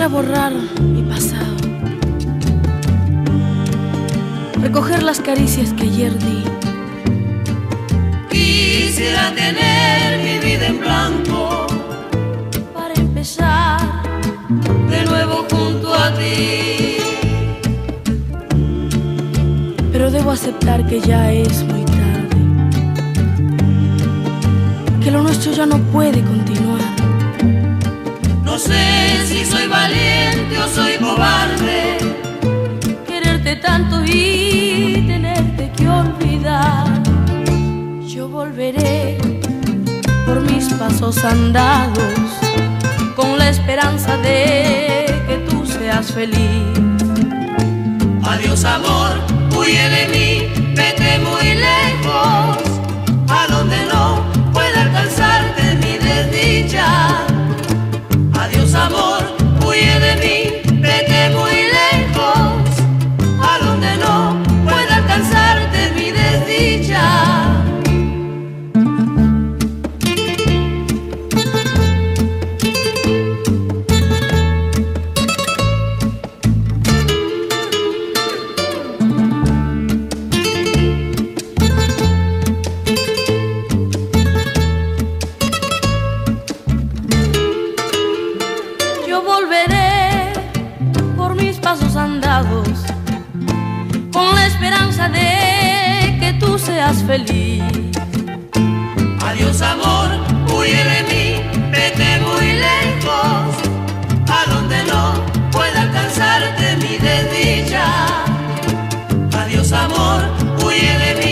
Quisiera borrar mi pasado, recoger las caricias que ayer di. Quisiera tener mi vida en blanco para empezar de nuevo junto a ti. Pero debo aceptar que ya es muy tarde, que lo nuestro ya no puede continuar. No sé si soy valiente o soy cobarde, quererte tanto y tenerte que olvidar. Yo volveré por mis pasos andados, con la esperanza de que tú seas feliz. Adiós amor, huye de mí, vete muy lejos, a donde no pueda alcanzarte mi desdicha. Adiós amor, huye de mí, vete muy lejos, a donde no pueda alcanzarte mi desdicha. Volveré por mis pasos andados, con la esperanza de que tú seas feliz. Adiós amor, huye de mí, vete muy lejos, a donde no pueda alcanzarte mi desdicha. Adiós amor, huye de mí.